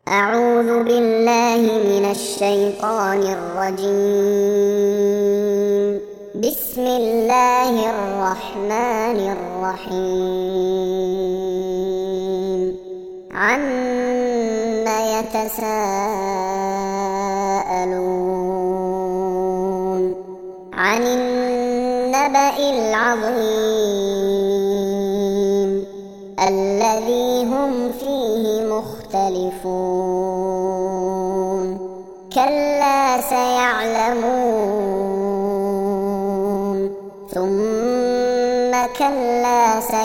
أعوذ بالله من الشيطان الرجيم. بسم الله الرحمن الرحيم. عما يتساءلون؟ عن النبأ العظيم الذي هم فيه مختلفون. كلا سيعلمون ثم كلا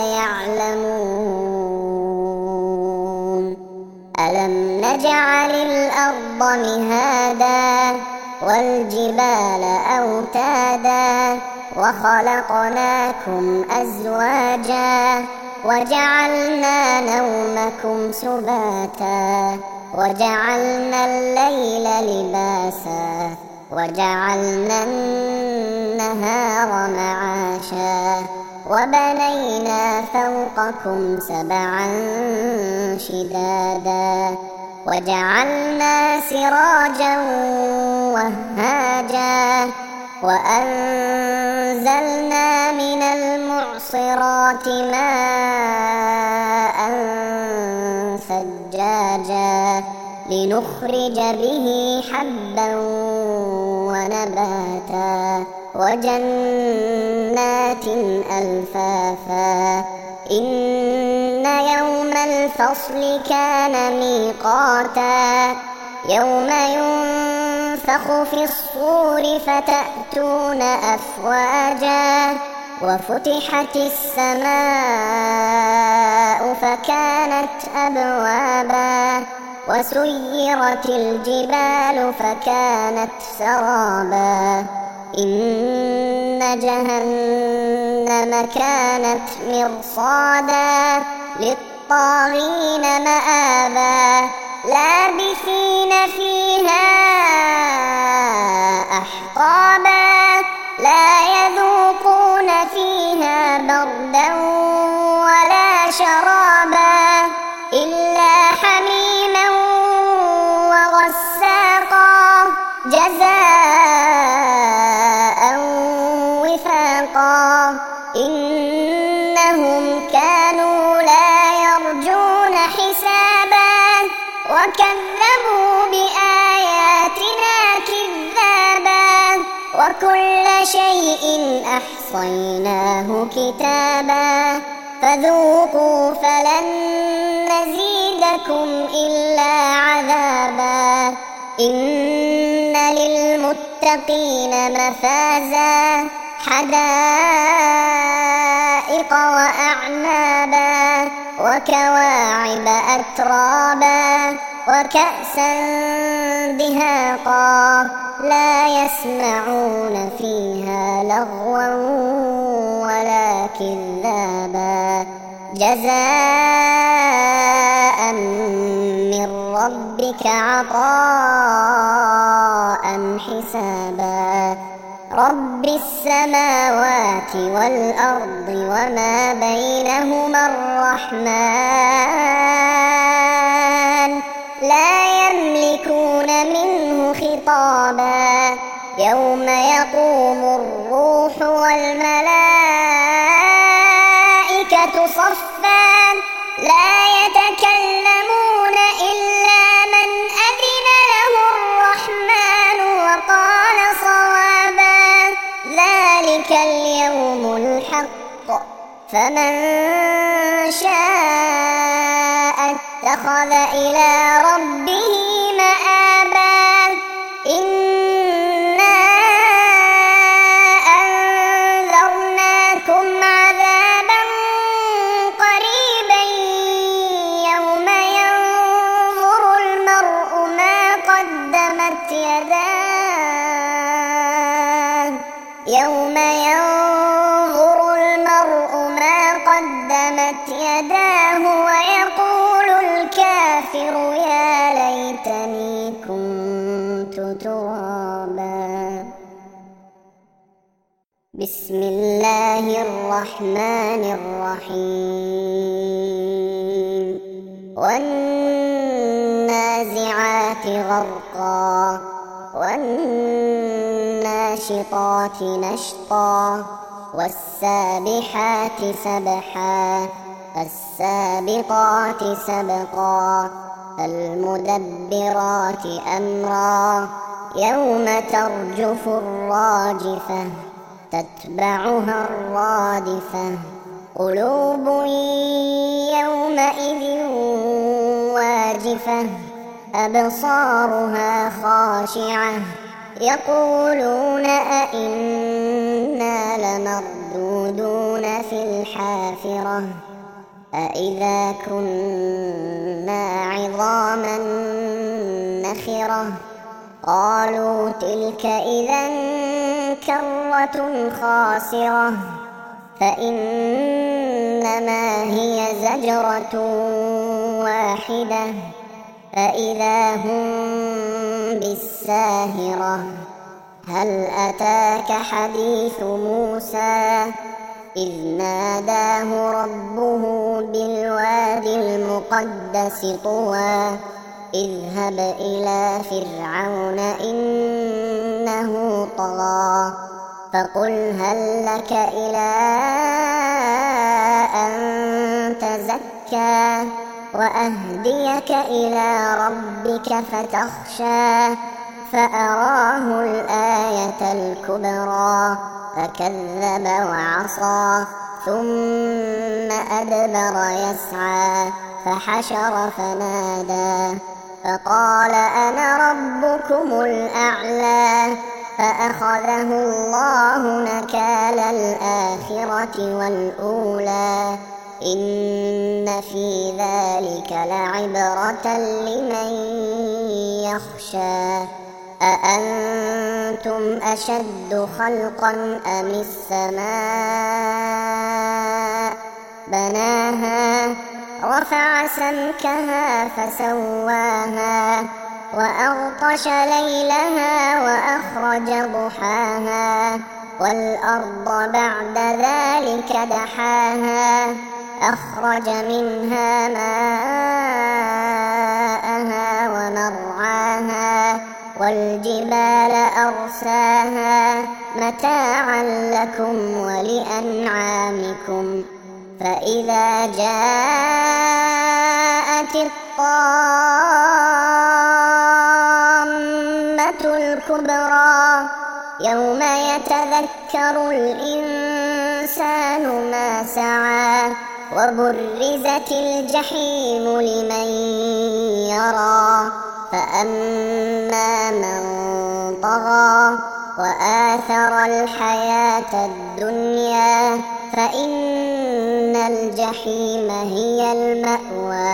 سيعلمون. ألم نجعل الأرض مهادا والجبال أوتادا وخلقناكم أزواجا وجعلنا نومكم سباتا وجعلنا الليل لباسا وجعلنا النهار معاشا وبنينا فوقكم سبعا شدادا وجعلنا سراجا وهاجا وأنزلنا من المعصرات ماء ثجاجا لنخرج به حبا ونباتا وجنات ألفافا. إن يوم الفصل كان ميقاتا يوم ينفخ في الصور فتأتون أفواجا وفتحت السماء فكانت أبوابا وسيرت الجبال فكانت سرابا. إن جهنم كانت مرصادا للطاغين مآبا لابثين فيها أحقابا لا يذوقون فيها بردا ولا شرابا إلا حميما وغساقا جزاء وفاقا. إنهم كانوا لا يرجون حسابا وكذبوا بآياتنا كذابا وكل شيء أحصيناه كتابا فذوقوا فلن نزيدكم إلا عذابا. إن للمتقين مفازا حدائق وأعنابا وكواعب أترابا وكأسا دهاقا لا يسمعون فيها لغوا ولا كذابا جزاء من ربك عطاء حسابا. رب السماوات والأرض وما بينهما الرحمن لا يملكون منه خطابا. يوم يقوم الروح والملائكة صفا لا يتكلمون إلا من أذن له الرحمن وقال صوابا. ذلك اليوم الحق فمن شاء اتخذ إلى ربه مآبا. إنا أنذرناكم عذابا قريبا يوم ينظر المرء ما قدمت يداه يوم ينظر المرء ما قدمت يداه ويقول الكافر يا ليتني كنت ترابا. بسم الله الرحمن الرحيم. والنازعات غرقا والناشطات نشطا والسابحات سبحا فالسابقات سبقا فالمدبرات أمرا يوم ترجف الراجفة تتبعها الرادفة قلوب يومئذ واجفة أبصارها خاشعة يقولون أئنا لمردودون في الحافرة أئذا كنا عظاما نخرة قالوا تلك إذا كرة خاسرة فإنما هي زجرة واحدة فإذا هم بالساهرة هل أتاك حديث موسى إذ ناداه ربه بالوادي المقدس طوى اذهب إلى فرعون إنه طغى فقل هل لك إلى أن تزكى وأهديك إلى ربك فتخشى فأراه الآية الكبرى فكذب وعصى ثم أدبر يسعى فحشر فنادى فقال أنا ربكم الأعلى فأخذه الله نكال الآخرة والأولى إن في ذلك لعبرة لمن يخشى أأنتم أشد خلقا أم السماء بناها رفع سمكها فسواها وأغطش ليلها وأخرج ضحاها والأرض بعد ذلك دحاها أخرج منها ماءها ومرعاها والجبال أرساها متاعا لكم ولأنعامكم فإذا جاءت الطامة الكبرى يوم يتذكر الإنسان ما سعى وبرزت الجحيم لمن يرى فأما من طغى وآثر الحياة الدنيا فإن الجحيم هي المأوى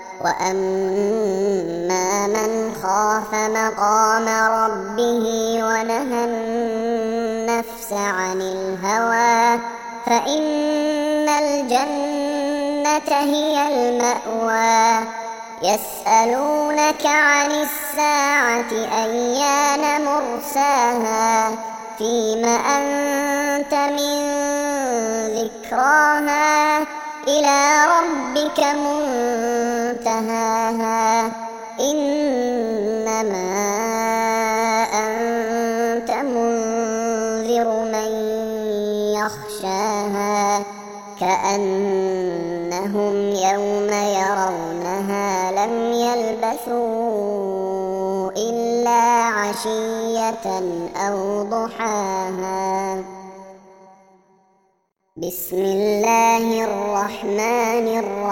وأما من خاف مقام ربه ونهى النفس عن الهوى فإن الجنة هي المأوى يسألونك عن الساعة أيان مرساها فيم أنت من ذكراها إلى ربك منتهاها إنما أنت منذر من يخشاها كأنهم يوم يرونها لم يلبثوا إلا عشية أو ضحاها بسم الله الرحمن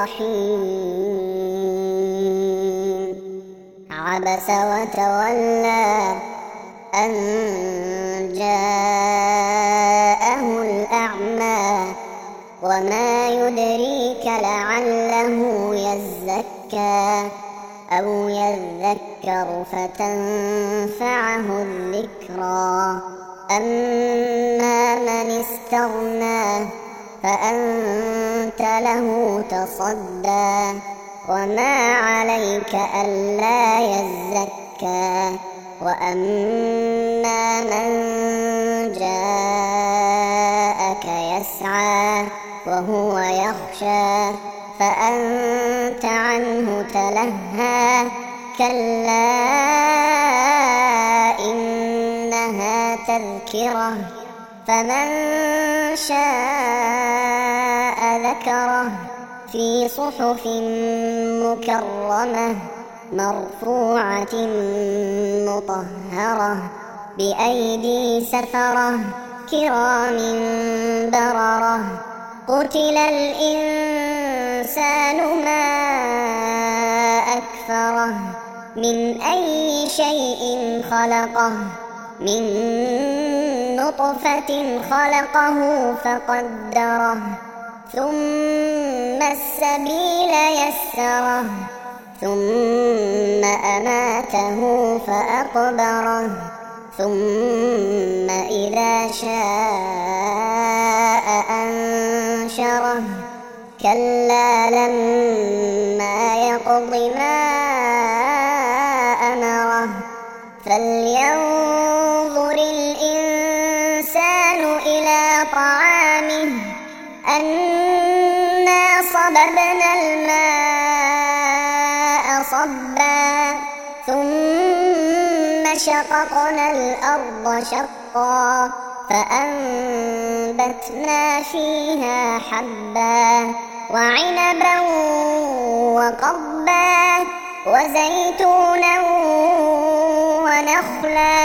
الرحيم عبس وتولى أن جاءه الأعمى وما يدريك لعله يزكى أو يذكر فتنفعه الذكرى أما من استغنى فأنت له تصدى وما عليك ألا يزكى وأما من جاءك يسعى وهو يخشى فأنت عنه تلهى كلا إنها تذكرة فمن شاء ذكره في صحف مكرمة مرفوعة مطهرة بأيدي سفرة كرام بررة قتل الإنسان ما أكفره من أي شيء خلقه من نطفة خلقه فقدره ثم السبيل يسره ثم أماته فأقبره ثم إذا شاء أنشره كلا لما يقض ما أمره فلينظر الإنسان إلى طعامه أنا صببنا الماء صبا ثم شققنا الأرض شقا فأنبتنا فيها حبا وعنبا وقضبا وزيتونا ونخلا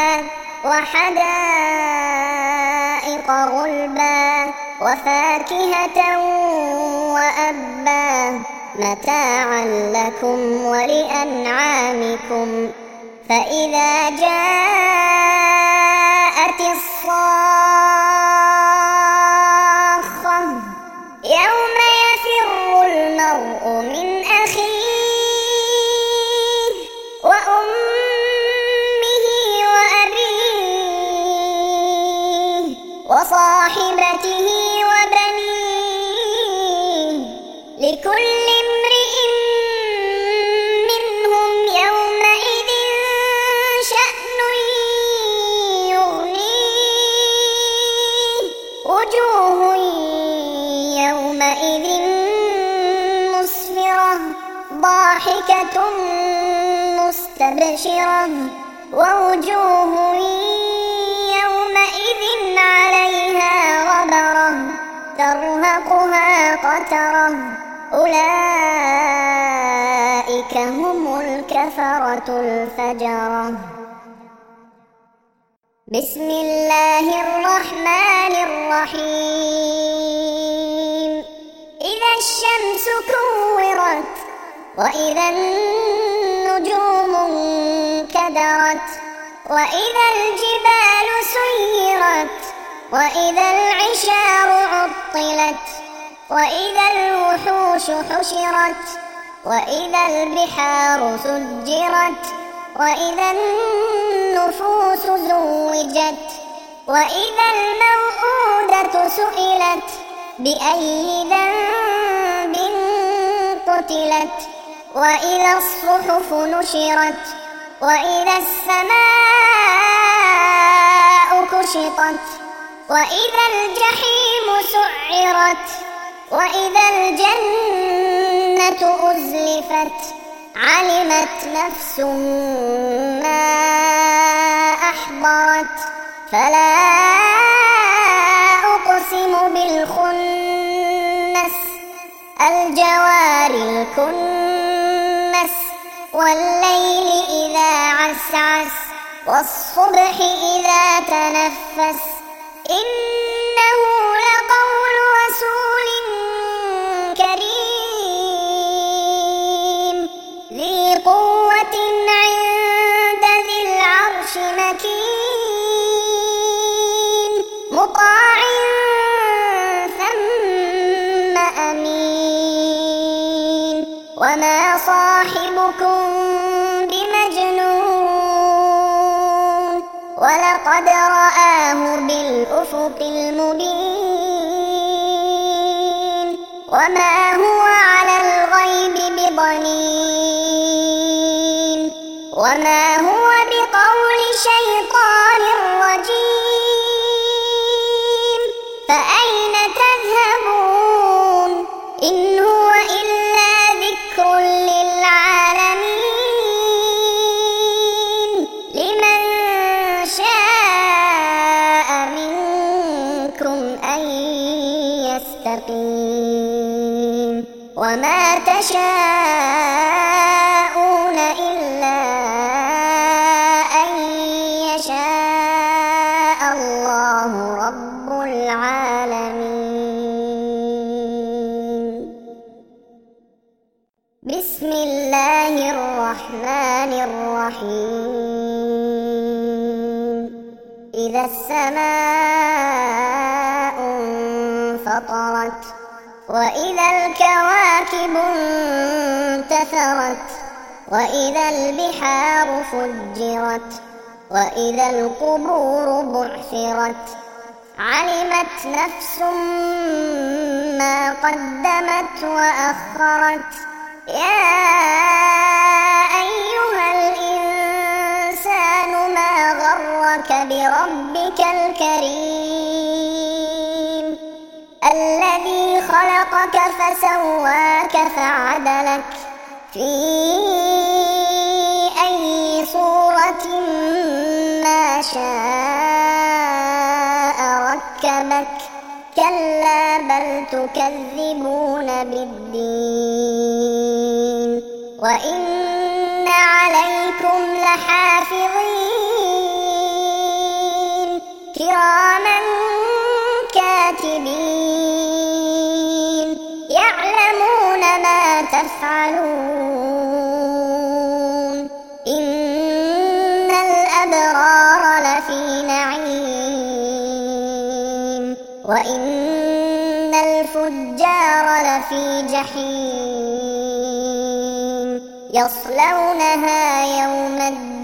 وحدائق غلبا وفاكهة وأبا متاعا لكم ولأنعامكم فإذا جاءت الصاخة يوم يفر المرء من أخيه وأمه وأبيه وصاحبته وبنيه لكل امرئ منهم يومئذ شأن يغنيه وجوه يومئذ مسفرة ضاحكة مستبشرة ووجوه يومئذ عليها غبرة ترهقها قترة أولئك هم الكفرة الفجرة بسم الله الرحمن الرحيم إذا الشمس كورت وإذا النجوم انكدرت وإذا الجبال سيرت وإذا العشار عطلت وإذا الوحوش حشرت وإذا البحار سجرت وإذا النفوس زوجت وإذا الموءودة سئلت بأي ذنب قتلت وإذا الصحف نشرت وإذا السماء كشطت وإذا الجحيم سعرت وإذا الجنة أزلفت علمت نفس ما أحضرت فلا أقسم بالخنس الجوار الكنس والليل إذا عسعس والصبح إذا تنفس إنه لقول رسول كريم ذي قوة عند ذي العرش مكين مطاع ثم أمين وما صاحبكم بمجنون ولقد رآه بالأفق المبين وما هو على الغيب بضنين وما هو بقول شيطان رجيم فأين تذهبون إن هو إلا ذكر للعالمين تشاءون إلا أن يشاء الله رب العالمين. بسم الله الرحمن الرحيم. إذا السماء انفطرت وإذا الكواكب انتثرت وإذا البحار فجرت وإذا القبور بعثرت علمت نفس ما قدمت وأخرت. يا أيها الإنسان ما غرك بربك الكريم الذي خلقك فسواك فعدلك في أي صورة ما شاء ركبك. كلا بل تكذبون بالدين وإن عليكم لحافظين كراما كاتبين يعلمون ما تفعلون. إن الأبرار لفي نعيم وإن الفجار لفي جحيم يصلونها يوم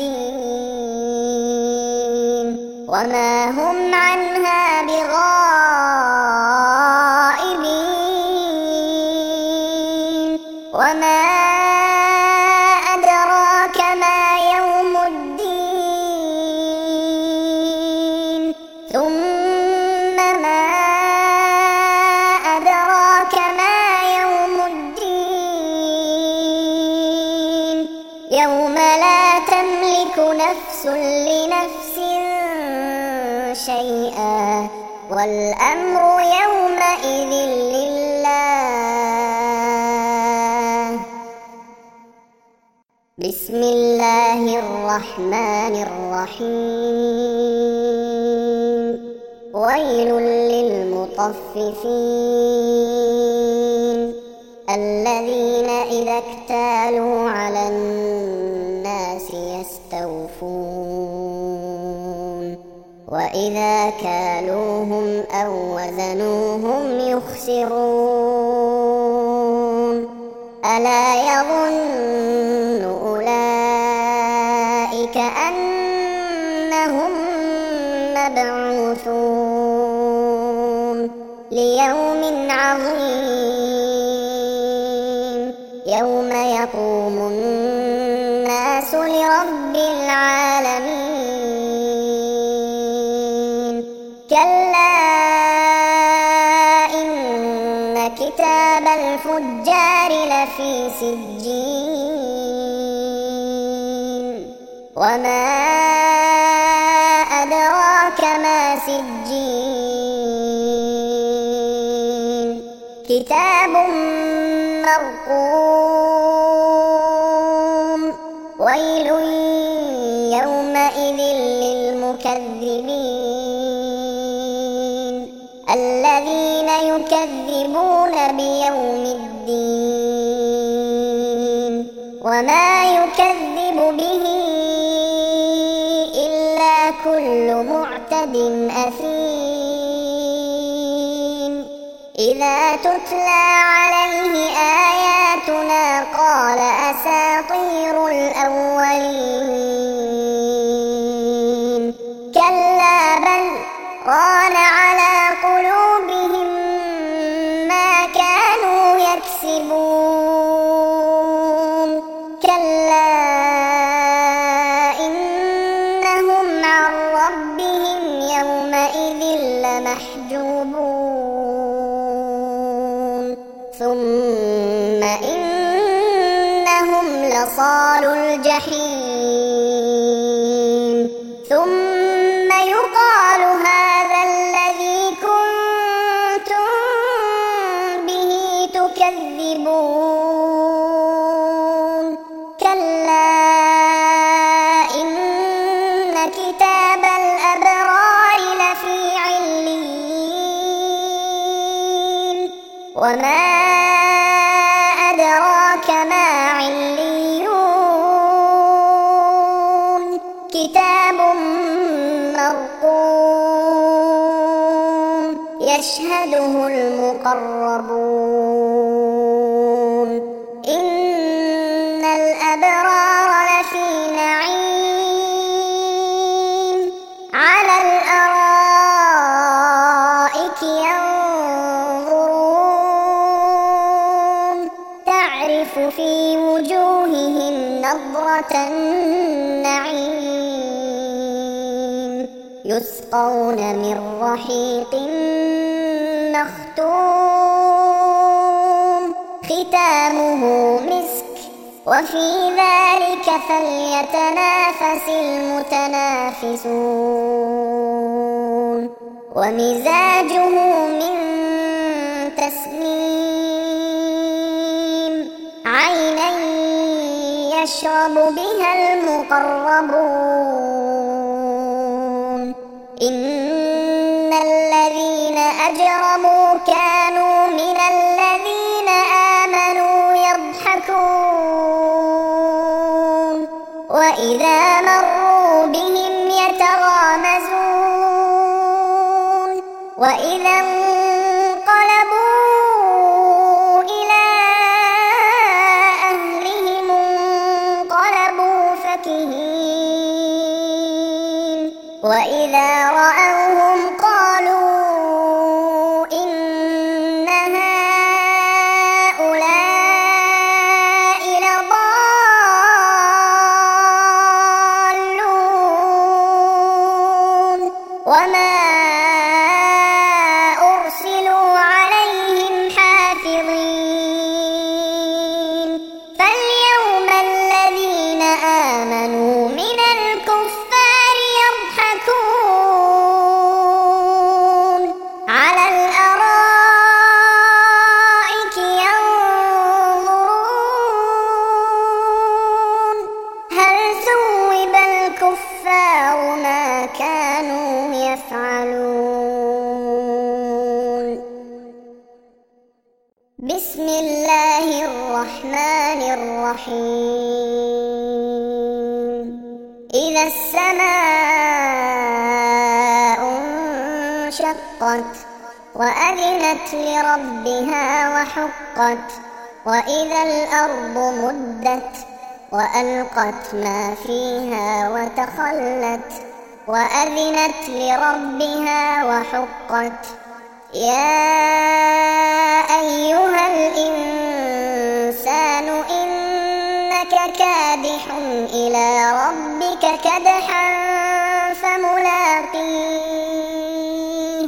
الدين وما هم عنها بغائبين. وما أدراك ما يوم الدين ثم ما أدراك ما يوم الدين يوم لا تملك نفس لنفس شيئا والأمر يومئذ لله. بسم الله الرحمن الرحيم. ويل للمطففين الذين إذا اكتالوا على الناس يستوفون وإذا كالوهم أو وزنوهم يخسرون. ألا يظن أولئك أنهم مبعوثون ليوم عظيم يوم يقوم الناس لرب العالمين. كلا إن كتاب الفجار لفي سجين. وما أدراك ما سجين. كتاب مرقوم. ويل يومئذ للمكذبين الذين يكذبون بيوم الدين وما يكذب به إلا كل معتد أثيم. إذا تتلى عليه آياتنا قال أساطير الأولين. كلا بل ران على قلوبهم ما كانوا يكسبون. كلا إنهم عن ربهم يومئذ لمحجوبون. ثم إنهم لصالو الجحيم. كتاب مرقوم يشهده المقربون إن الأبرار لفي نعيم على الأرائك ينظرون تعرف في وجوههم نضرة النعيم يسقون من رحيق مختوم ختامه مسك وفي ذلك فليتنافس المتنافسون ومزاجه من تسنيم عينا يشرب بها المقربون إن الذين أجرموا كانوا من الذين آمنوا يضحكون وإذا مروا بهم يتغامزون وإذا انقلبوا إلى أهلهم انقلبوا فكهين وإذا رأوهم قالوا إن هؤلاء لضالون وما أرسلوا عليهم حافظين فاليوم الذين آمنوا من الكفار يضحكون على الأرائك ينظرون هل ثوب الكفار ما كانوا يفعلون بسم الله الرحمن الرحيم إذا السماء انشقت وأذنت لربها وحقت وإذا الأرض مدت وألقت ما فيها وتخلت وأذنت لربها وحقت يا أيها الإنسان إنك كادح إلى ربك كدحا فملاقيه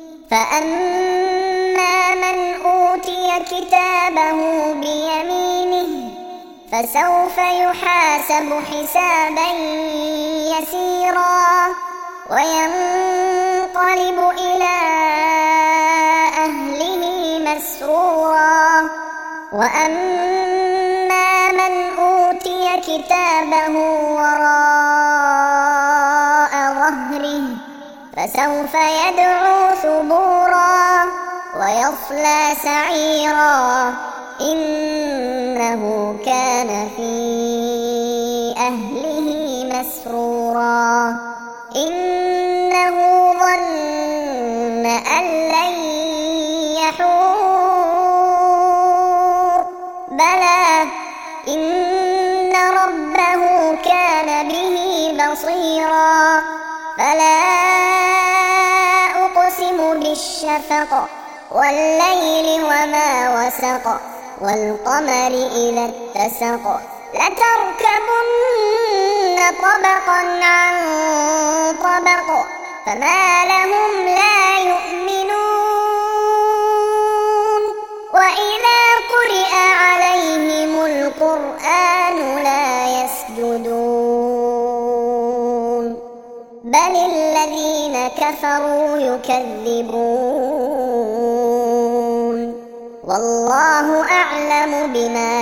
فأما من أوتي كتابه بيمينه فسوف يحاسب حسابا يسيرا وينقلب إلى أهله مسرورا وأما من أوتي كتابه وراء ظهره فسوف يدعو ثبورا ويصلى سعيرا إنه كان في أهله مسرورا إنه ظن أن لن يحور بلى إن ربه كان به بصيرا فلا أقسم بالشفق والليل وما وسق والقمر إذا اتسق لتركبن طبقا عن طبق فما لهم لا يؤمنون وإذا قرئ عليهم القرآن لا يسجدون بل الذين كفروا يكذبون والله أعلم بما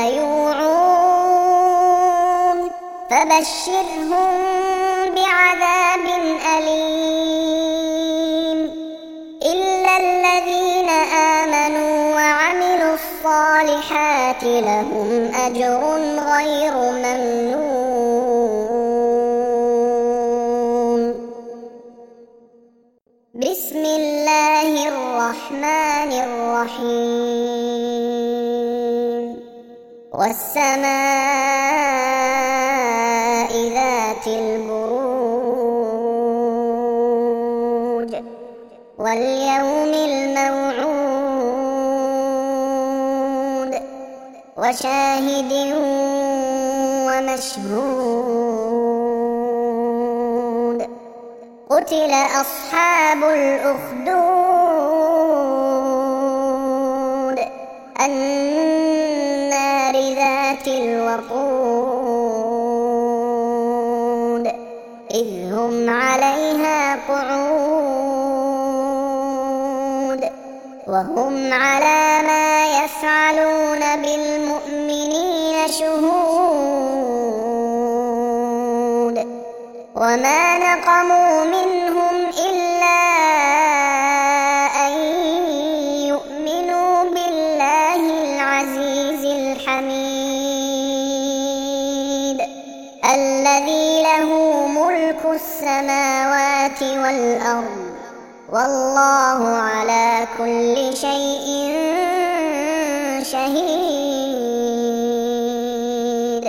يوعون فبشرهم بعذاب أليم إلا الذين آمنوا وعملوا الصالحات لهم أجر غير ممنون الرحمن الرحيم والسماء ذات البروج واليوم الموعود وشاهد ومشهود قتل أصحاب الأخدود النار ذات الوقود إذ هم عليها قعود وهم على ما يفعلون بالمؤمنين شهود وما نقموا منهم إلا أن يؤمنوا بالله العزيز الحميد الذي له ملك السماوات والأرض والله على كل شيء شهيد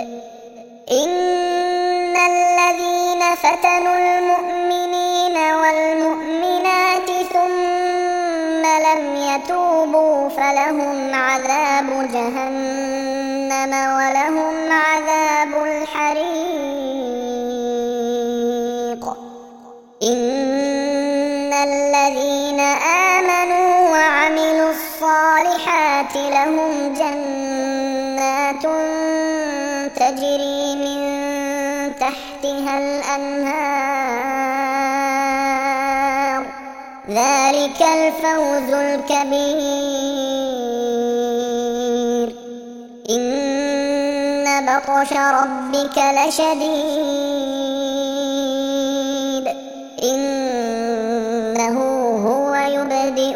إن الذين فتنوا المؤمنين والمؤمنات ثم لم يتوبوا فلهم عذاب جهنم ولهم عذاب الحريق إن الذين آمنوا وعملوا الصالحات لهم جنات تجري من تحتها الأنهار ذلك الفوز الكبير إن بطش ربك لشديد إنه هو يبدئ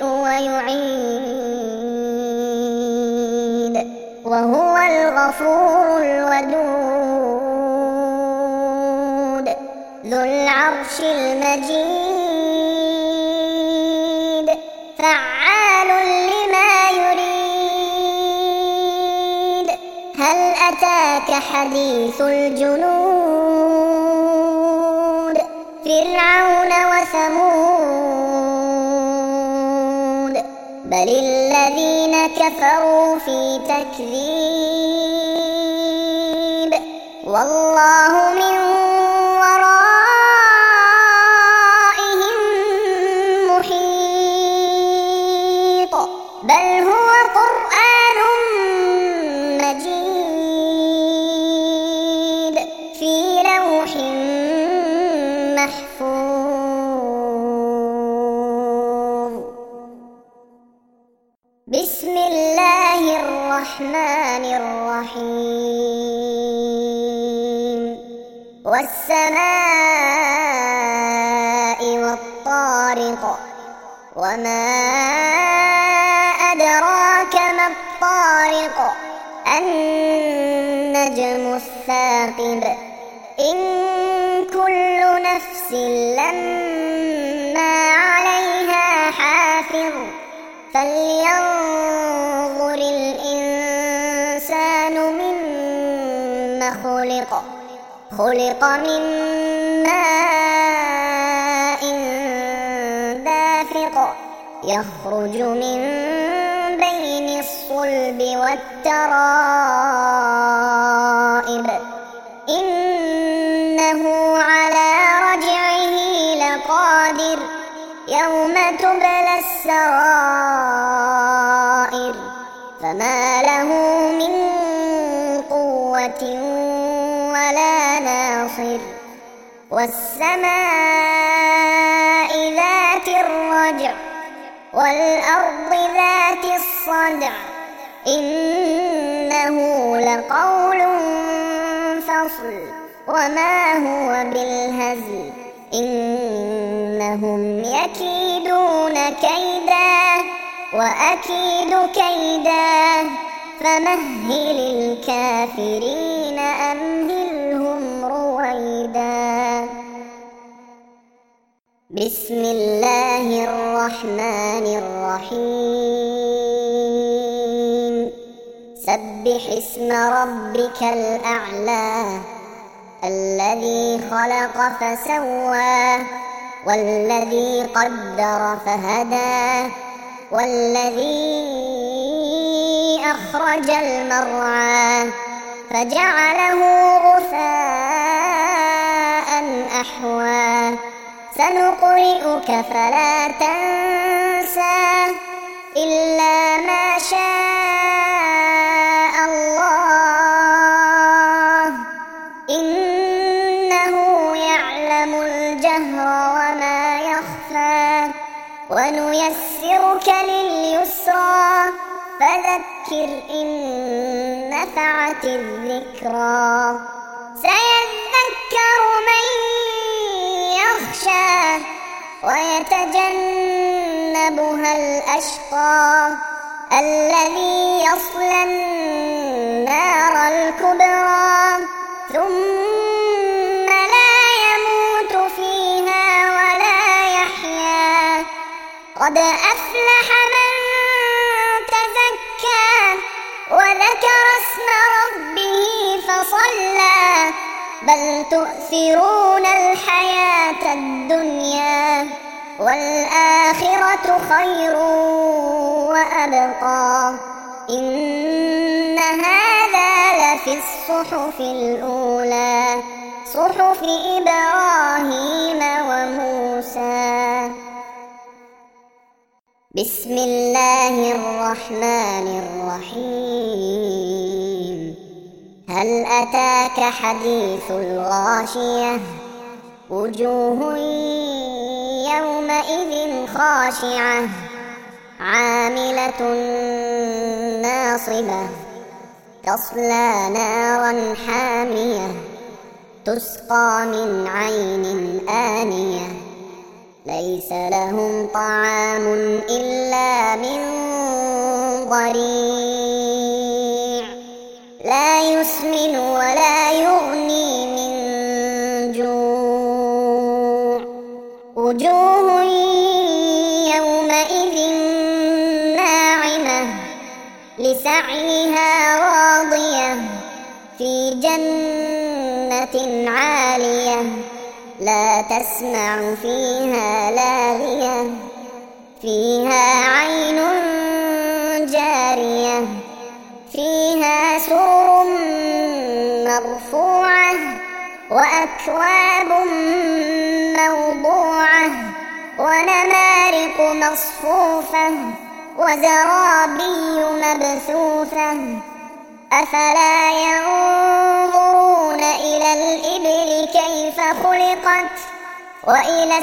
ويعيد وهو الغفور الودود ذو العرش المجيد فعال لما يريد هل أتاك حديث الجنود فرعون وثمود بل الذين كفروا في تكذيب والله من ورائهم محيط بل هو قرآن مجيد في لوح محفوظ بسم الله الرحمن الرحيم والسماء والطارق وما أدراك ما الطارق النجم الثاقب إن كل نفس لما عليها حافظ فلينظر الإنسان مما خلق من ماء دافق يخرج من بين الصلب والترائب إنه على رجعه لقادر يوم تبلى السرائر فما له من قوة ولا ناصر والسماء ذات الرجع والأرض ذات الصدع إنه لقول فصل وما هو بالهزل إنهم يكيدون كيدا وأكيد كيدا فمهل الكافرين أمهلهم رويدا بسم الله الرحمن الرحيم سبح اسم ربك الأعلى الذي خلق فسوى والذي قدر فهدى والذي أخرج المرعى فجعله غثاء أحوى سنقرئك فلا تنسى إلا ما شاء الله إنه يعلم الجهر وما يخفى ونيسرك لليسرى فذكر إن نفعت الذكرى سيذكر من يخشى ويتجنبها الأشقى الذي يصلى النار الكبرى ثم لا يموت فيها ولا يحيا قد أفلح من تزكى وذكر اسم ربه فصلى بل تؤثرون الحياة الدنيا والآخرة خير وأبقى إن هذا لفي الصحف الأولى صحف إبراهيم وموسى بسم الله الرحمن الرحيم هل أتاك حديث الغاشية وجوه يومئذ خاشعة عاملة ناصبة تصلى نارا حامية تسقى من عين آنية ليس لهم طعام إلا من ضريع لا يسمن ولا يغني من جوع وجوه يومئذ ناعمة لسعيها راضية في جنة عالية لا تسمع فيها لاغية فيها عين جارية فيها سرر مرفوعة وأكواب موضوعة ونمارق مصفوفة وزرابي مبثوثة أفلا ينظرون إلى الإبل كيف خلقت وإلى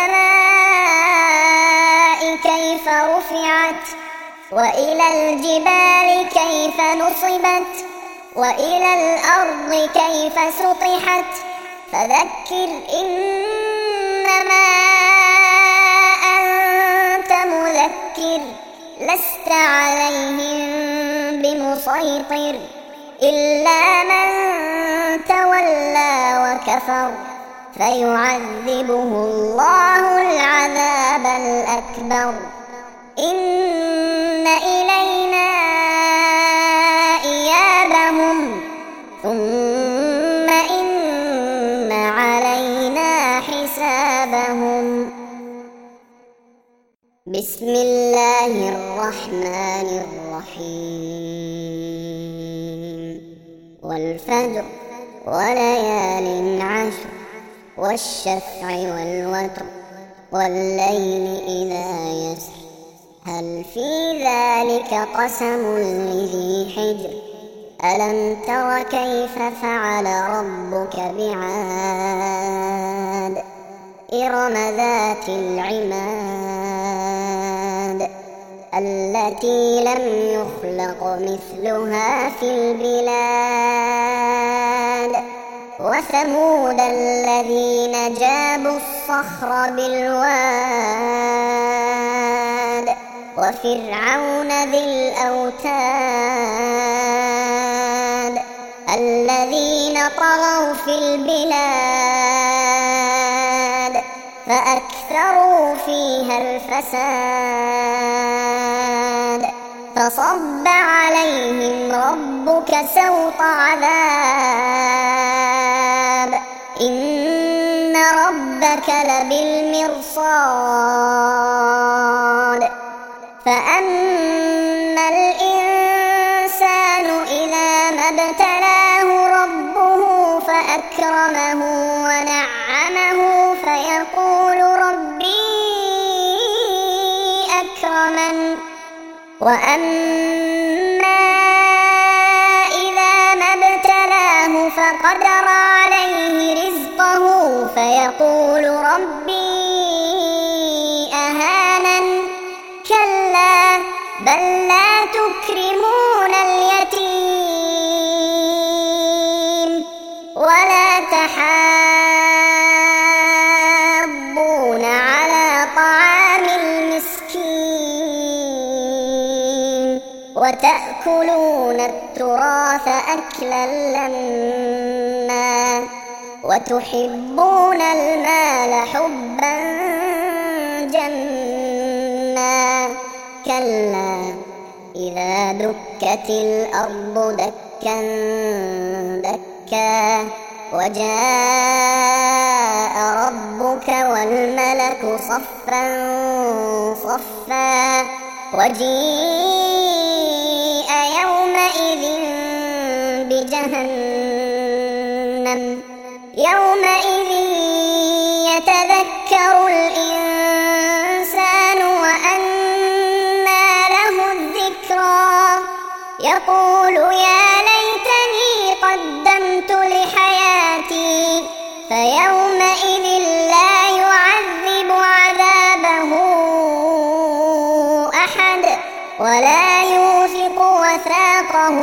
السماء كيف رفعت وإلى الجبال كيف نصبت وإلى الأرض كيف سطحت فذكر إنما أنت مذكر لست عليهم بمسيطر إلا من تولى وكفر فيعذبه الله العذاب الأكبر إن إلينا إيابهم ثم إن علينا حسابهم بسم الله الرحمن الرحيم والفجر وليال عشر والشفع والوتر والليل إذا يسر هل في ذلك قسم لذي حجر ألم تر كيف فعل ربك بعاد إرم ذات العماد التي لم يخلق مثلها في البلاد وثمود الذين جابوا الصخر بالواد وفرعون ذي الأوتاد الذين طغوا في البلاد فأكثروا فيها الفساد فصب عليهم ربك سوط عذاب إن ربك لبالمرصاد فأما الإنسان إذا ما ابتلاه ربه فأكرمه ونعمه فيقول ربي أكرمن وأما إذا ما ابتلاه فقدر عليه رزقه فيقول ربي أهانن كلا بل لا تكرمون اليتيم ولا تحاضون على طعام المسكين وتأكلون التراث أكلا لما وتحبون المال حبا جما كلا إذا دكت الأرض دكا دكا وجاء ربك والملك صفا صفا وجيء يومئذ بجهنم يومئذ يتذكر الإنسان وأنى له الذكرى يقول يا ليتني قدمت لحياتي فيومئذ لا يعذب عذابه أحد ولا يوثق وثاقه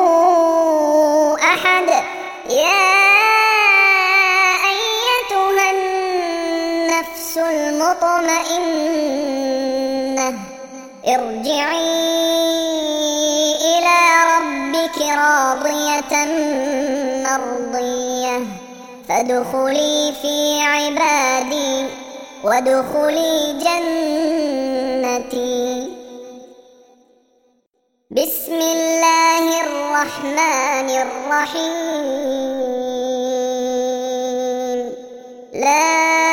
أحد يا أيتها النفس المطمئنة ارجعي إلى ربك راضية مرضية فادخلي في عبادي وادخلي جنتي بسم الله الرحمن الرحيم لا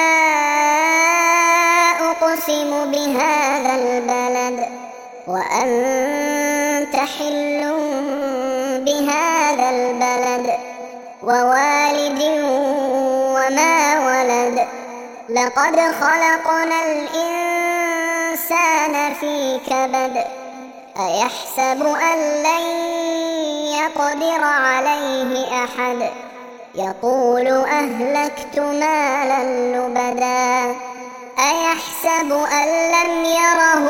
أقسم بهذا البلد وأنت حل بهذا البلد ووالد وما ولد لقد خلقنا الإنسان في كبد أيحسب أن لن يقدر عليه أحد يقول أهلكت مالا لبدا أيحسب أن لم يره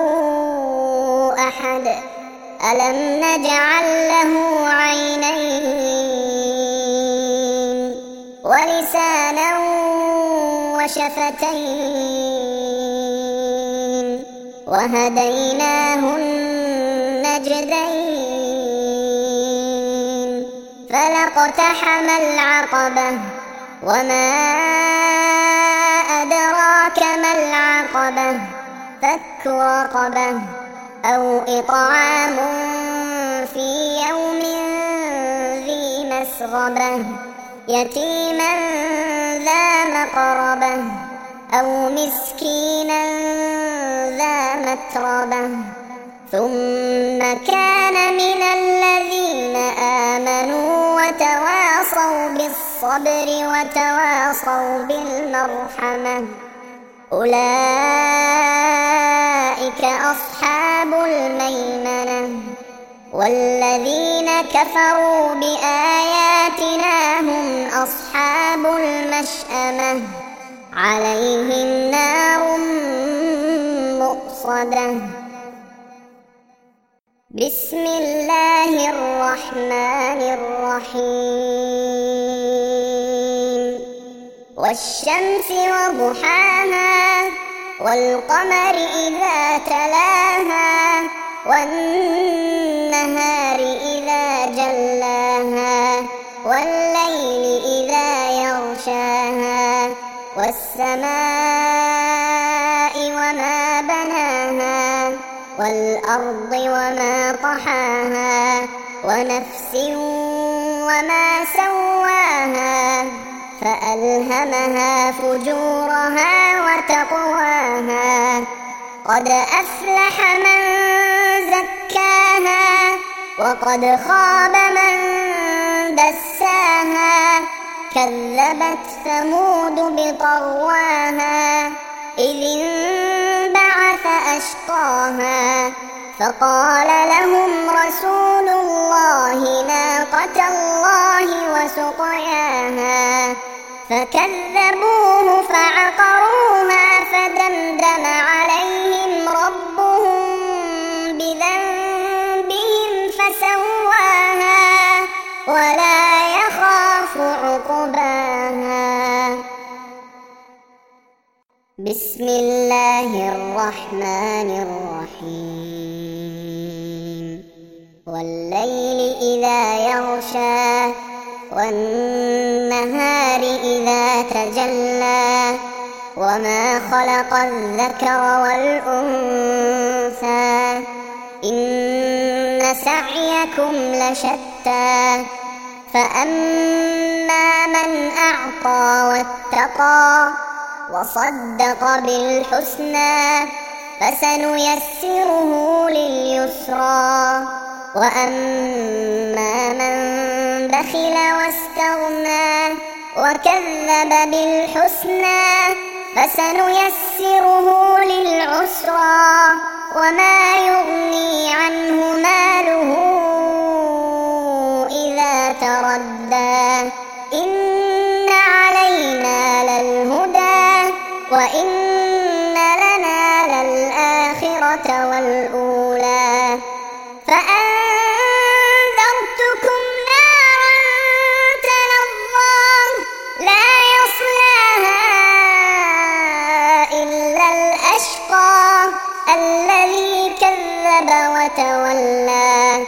أحد ألم نجعل له عينين ولسانا وشفتين وهديناه النجدين فلاقتحم العقبة وما أدراك ما العقبة فك رقبة أو إطعام في يوم ذي مسغبة يتيما ذا مقربة أو مسكينا ذا متربة ثم كان من الذين آمنوا وتواصوا بالصبر وتواصوا بالمرحمة أولئك أصحاب الميمنة والذين كفروا بآياتنا هم أصحاب المشأمة عليهم نار مؤصدة بسم الله الرحمن الرحيم والشمس وضحاها والقمر إذا تلاها والنهار إذا جلاها والليل إذا يغشاها والسماء وما بناها والأرض وما طحاها ونفس وما سواها فألهمها فجورها وتقواها قد أفلح من زكاها وقد خاب من دساها كذبت ثمود بطغواها إذ انبعث أشقاها فقال لهم رسول الله ناقة الله وسقياها فكذبوه فعقروها فدمدم عليهم ربهم بذنبهم فسواها ولا يخاف عقباها. بسم الله الرحمن الرحيم والليل إذا يغشى والنهار إذا تجلى وما خلق الذكر والأنثى إن سعيكم لشتى فأما من أعطى واتقى وصدق بالحسنى فسنيسره لليسرى وأما من بخل واستغنى وكذب بالحسنى فسنيسره للعسرى وما يغني عنه ماله إذا تردى إن علينا للهدى وإن لنا للآخرة والأولى فأنذرتكم نارا تلظى لا يصلاها إلا الأشقى الذي كذب وتولى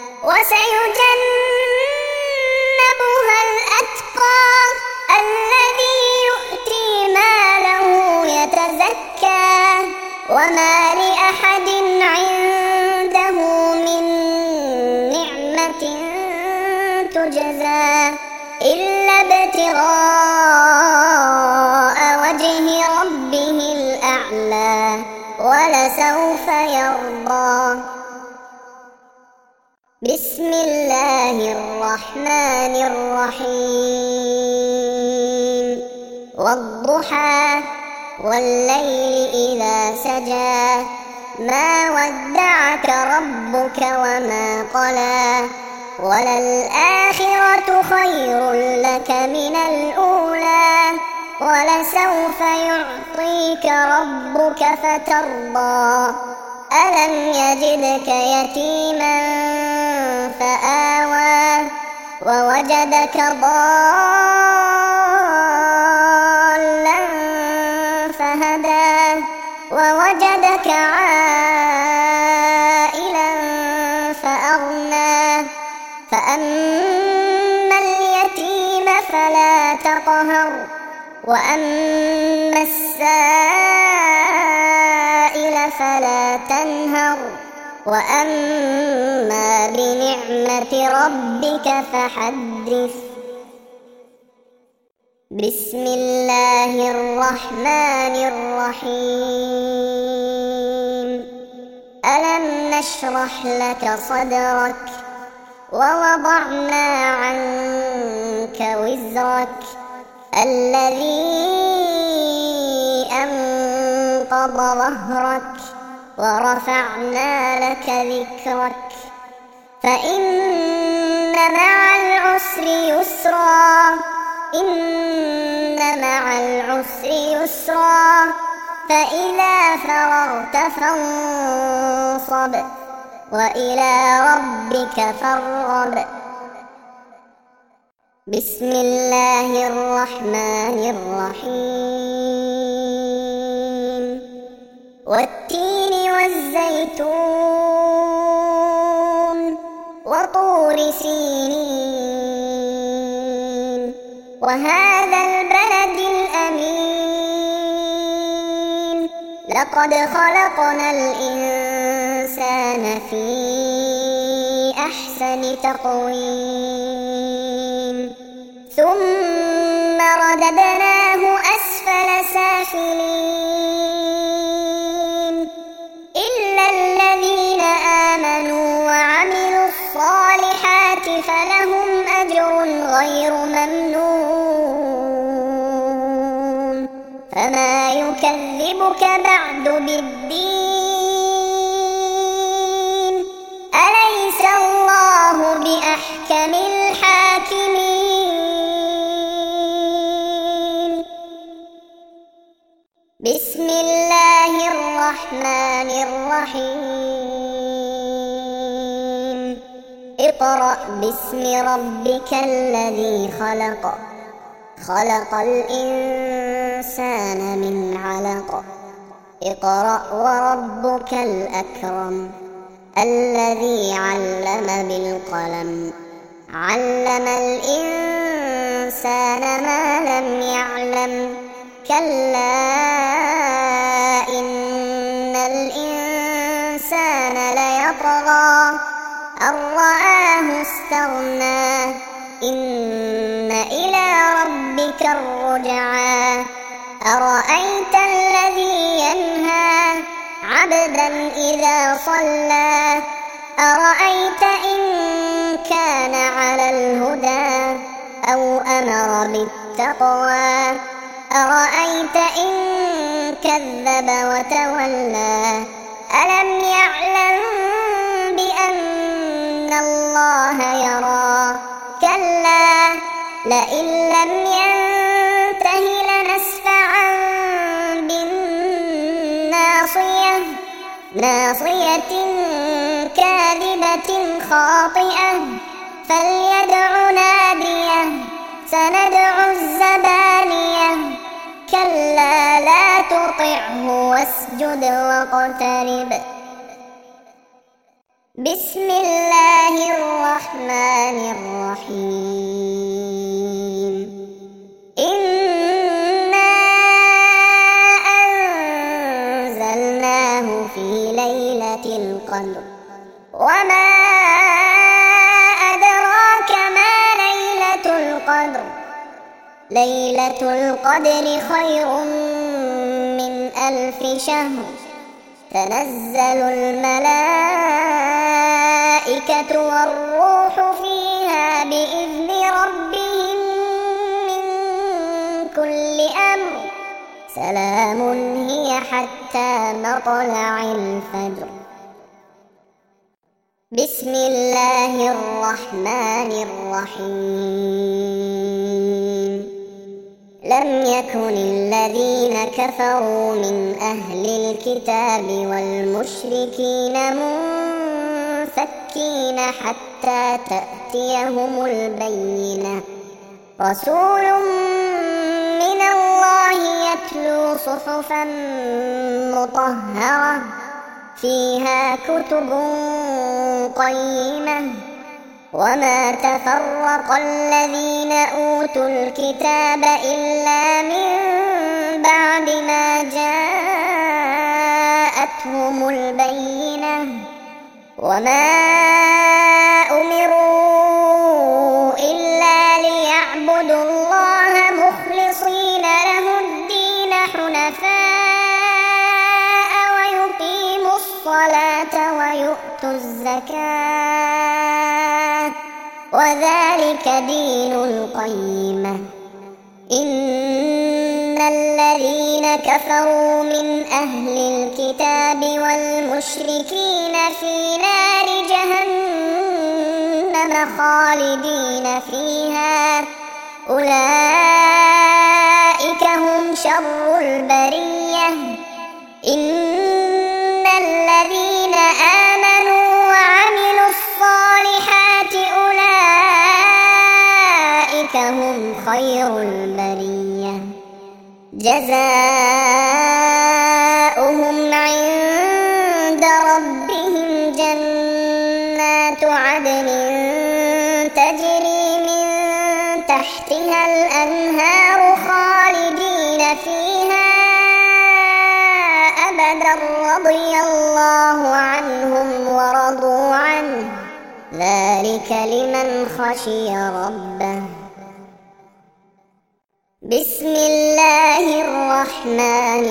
وسيجنبها الأتقى الذي يؤتي ماله يتزكى وما لأحد عنده من نعمة تجزى إلا ابتغاء وجه ربه الأعلى ولسوف يرضى. بسم الله الرحمن الرحيم والضحى والليل إذا سجى ما ودعك ربك وما قلى وللآخرة خير لك من الأولى ولسوف يعطيك ربك فترضى ألم يجدك يتيما فآوى ووجدك ضالا فهدى ووجدك عائلا فأغنى فأما اليتيم فلا تقهر وأما السائل فلا تنهر وأما بنعمة ربك فحدث. بسم الله الرحمن الرحيم ألم نشرح لك صدرك ووضعنا عنك وزرك الذي أنقض ظهرك ورفعنا لك ذكرك فإن مع العسر يسرا إن مع العسر يسرا فإذا فرغت فانصب وإلى ربك فارغب. بسم الله الرحمن الرحيم والتين والزيتون وطور سينين وهذا البلد الأمين لقد خلقنا الإنسان في أحسن تقويم ثم رددناه أسفل سافلين إلا الذين آمنوا وعملوا الصالحات فلهم أجر غير ممنون فما يكذبك بعد بالدين أليس الله بأحكم الحاكمين بسم الله الرحمن الرحيم اقرأ باسم ربك الذي خلق خلق الإنسان من علق اقرأ وربك الأكرم الذي علم بالقلم علم الإنسان ما لم يعلم كلا إن الإنسان ليطغى أن رآه استغنى إن إلى ربك الرجعى أرأيت الذي ينهى عبدا إذا صلى أرأيت إن كان على الهدى أو أمر بالتقوى أرأيت إن كذب وتولى ألم يعلم بأن الله يرى كلا لئن لم ينته لنسفعا بالناصية ناصية كاذبة خاطئة فليدع ناديه سندع الزبانية كلا لا تطعه واسجد واقترب بسم الله الرحمن الرحيم إنا أنزلناه في ليلة القدر وما أدراك ما ليلة القدر ليلة القدر خير من 1000 شهر تنزل الملائكة والروح فيها بإذن ربهم من كل أمر سلام هي حتى مطلع الفجر بسم الله الرحمن الرحيم لم يكن الذين كفروا من أهل الكتاب والمشركين منفكين حتى تأتيهم البينة رسول من الله يتلو صحفا مطهرة فيها كتب قيمة وما تفرق الذين أوتوا الكتاب إلا من بعد ما جاءتهم البينة وما أمروا إلا ليعبدوا الله مخلصين له الدين حنفاء ويقيموا الصلاة ويؤتوا الزكاة وذلك دين القيمة إن الذين كفروا من أهل الكتاب والمشركين في نار جهنم خالدين فيها أولئك هم شر البرية إن الذين آمنوا وعملوا الصالحات أولئك هم خير البرية جزاؤهم عند ربهم جنات عدن تجري من تحتها الأنهار خالدين فيها أبدا خشي ربه. بسم الله الرحمن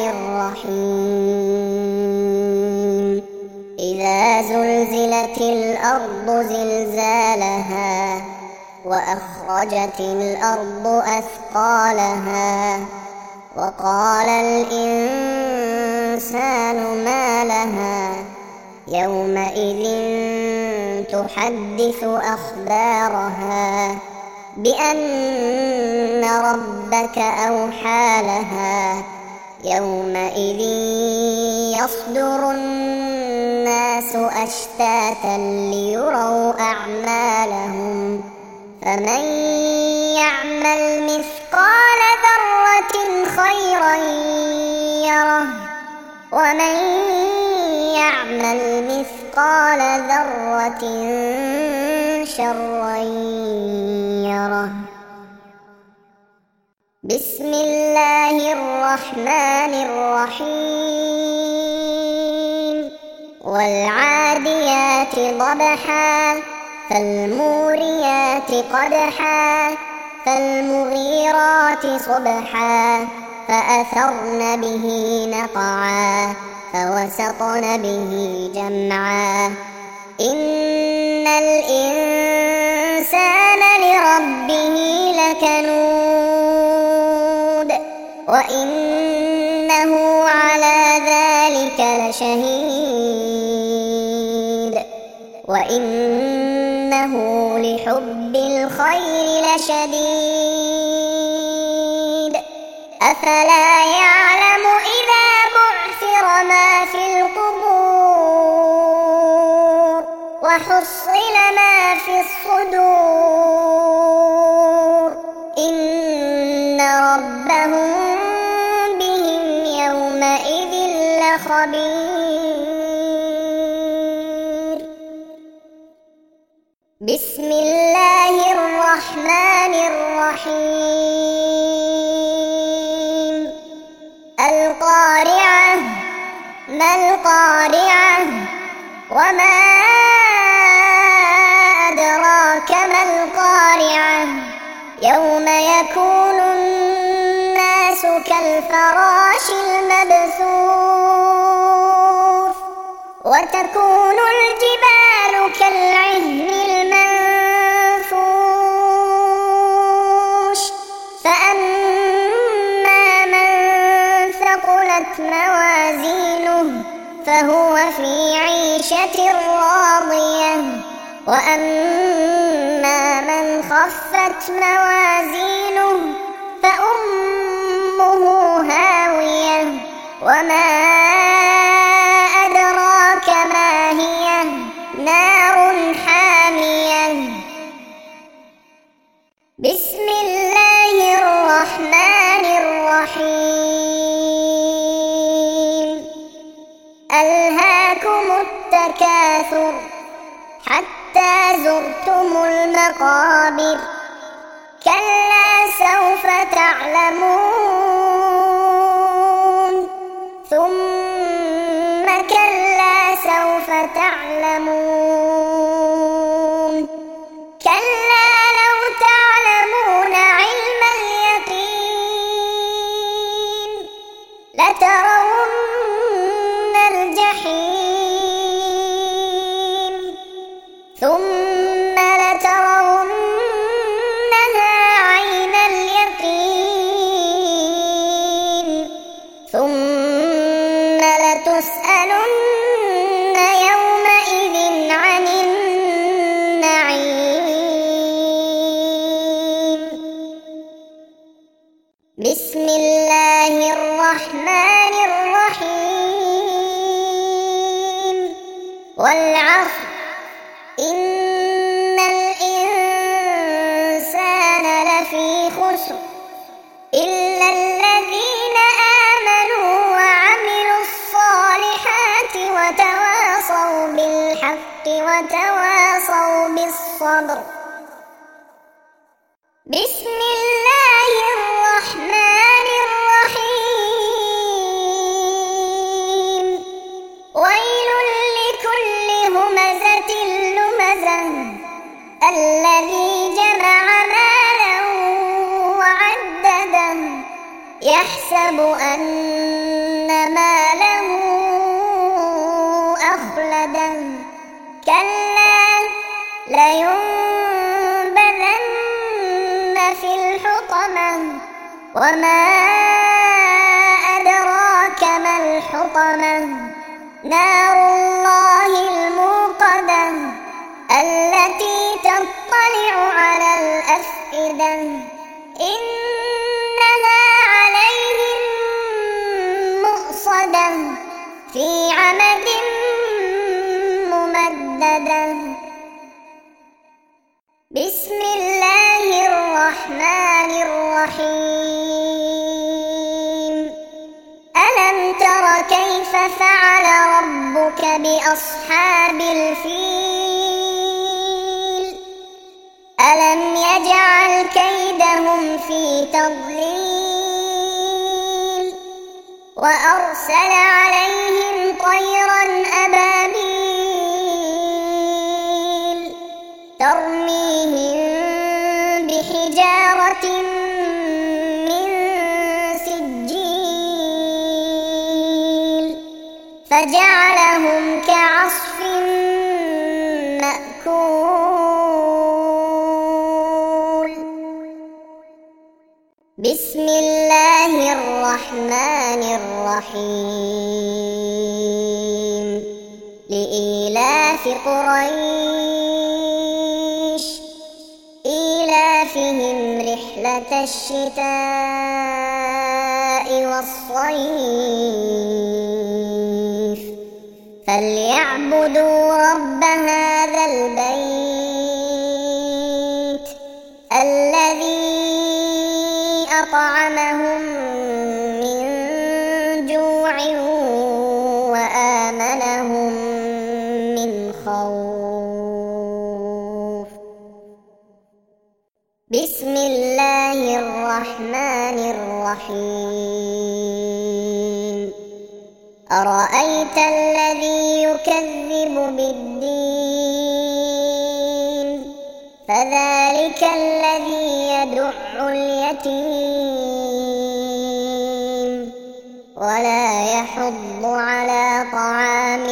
الرحيم. إذا زلزلت الأرض زلزالها وأخرجت الأرض أثقالها وقال الإنسان ما لها يومئذ تحدث أخبارها بأن ربك أوحى لها يومئذ يصدر الناس أشتاتا ليروا أعمالهم فمن يعمل مثقال ذرة خيرا يره ومن يعمل مثقال ذرة شرا يره. بسم الله الرحمن الرحيم. والعاديات ضبحا فالموريات قدحا فالمغيرات صبحا فأثرن به نقعا فوسطن به جمعا إن الإنسان لربه لكنود وإنه على ذلك لشهيد وإنه لحب الخير لشديد. أفلا يعلم إذا بعثر ما في القبور وحصل ما في الصدور إن ربهم بهم يومئذ لخبير. بسم الله الرحمن الرحيم. القارعة ما القارعة وما أدراك ما القارعة يوم يكون الناس كالفراش المبثوث وتكون الجبال كالعهن المنفوش فأما من ثقلت موازينه فهو في عيشة راضية وأما من خفت موازينه فأمه هاوية وما أدراك ما هي نار حامية. بسم الله الرحمن الرحيم. ألهاكم التكاثر حتى زرتم المقابر كلا سوف تعلمون ثم كلا سوف تعلمون كلا لو تعلمون علم اليقين لترون الجحيم ثم لترونها عين اليقين ثم لتسألن يومئذ عن النعيم. بسم الله الرحمن الرحيم. والعصر إن الإنسان لفي خسر إلا الذين آمنوا وعملوا الصالحات وتواصوا بالحق وتواصوا بالصبر. بسم الله الرحمن الرحيم. ويل لكل همزة لمزة الذي يحسب أن ماله أخلده كلا لينبذن في الحطمة وما أدراك ما الحطمة نار الله الموقدة التي تطلع على الأفئدة إنها عليهم مؤصدة في عمد ممددة بسم الله الرحمن الرحيم ألم تر كيف فعل ربك بأصحاب الفيل ألم يجعل كيدهم في تضليل وأرسل عليهم طيرا أبابيل ترميهم بحجارة من سجيل فجعلهم كعصف مأكول بسم الله الرحمن الرحيم لإيلاف قريش إيلافهم رحلة الشتاء والصيف فليعبدوا رب هذا البيت الذي أطعمهم من جوع وآمنهم من خوف بسم الله الرحمن الرحيم أرأيت الذي يكذب بالدين فذلك الذي يدع اليتيم ولا يحض على طعام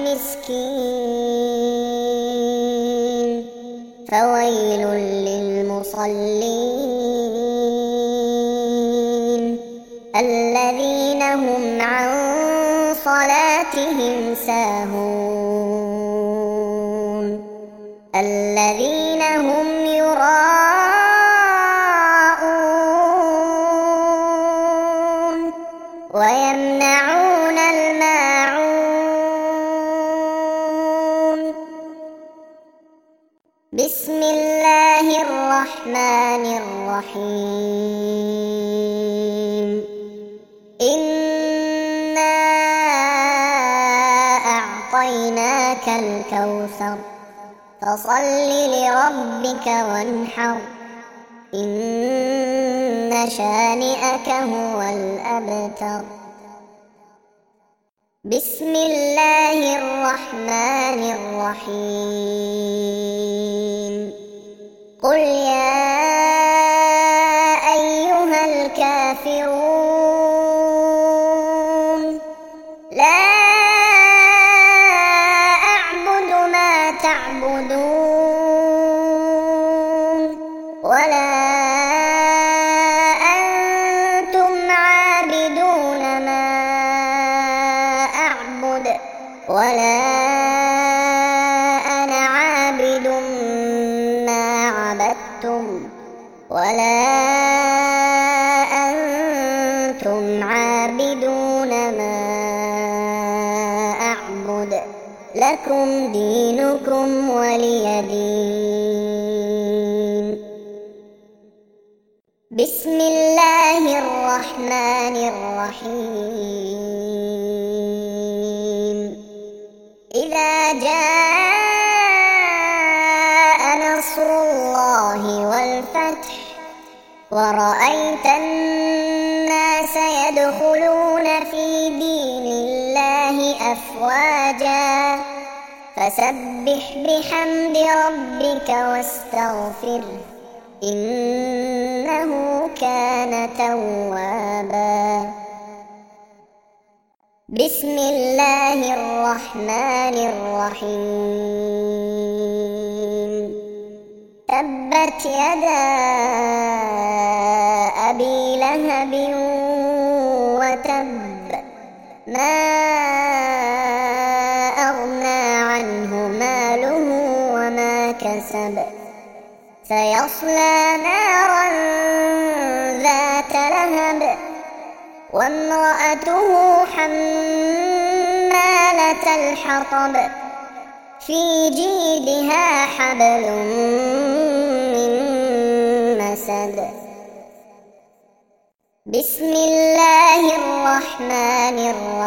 المسكين فويل للمصلين الذين هم عن صلاتهم ساهون الذين هم يراءون ويمنعون الماعون بسم الله الرحمن الرحيم إنا أعطيناك الكوثر فصل لربك وانحر إن شانئك هو الأبتر بسم الله الرحمن الرحيم قل يا أيها الكافرون لا أعبد ما تعبدون ولا أنتم عابدون ما أعبد ولا أنا عابد ما عبدتم ولا أنتم عابدون ما أعبد لكم دينكم ولي دين بسم الله الرحمن الرحيم إذا جاء نصر الله والفتح ورأيت الناس يدخلون في دين الله أفواجا فسبح بحمد ربك واستغفره إنه كان توابا بسم الله الرحمن الرحيم تبت يدا أبي لهب وتب ما أغنى عنه ماله وما كسب سيصلى نارا ذات لهب وامرأته حمالة الحطب في جيدها حبل من مسد بسم الله الرحمن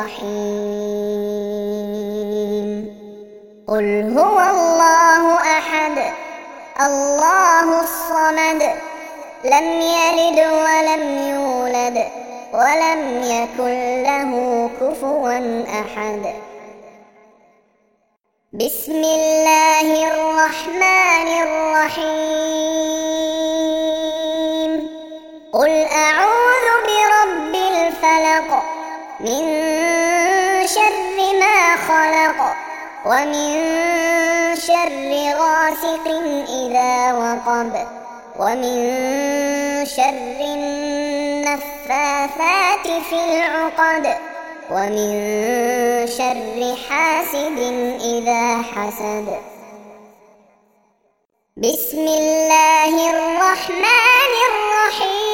الرحيم قل هو الله أحد الله الصمد لم يلد ولم يولد ولم يكن له كفوا أحد بسم الله الرحمن الرحيم قل أعوذ برب الفلق من شر ما خلق ومن شر غاسق إذا وقب ومن شر النفاثات في العقد ومن شر حاسد إذا حسد بسم الله الرحمن الرحيم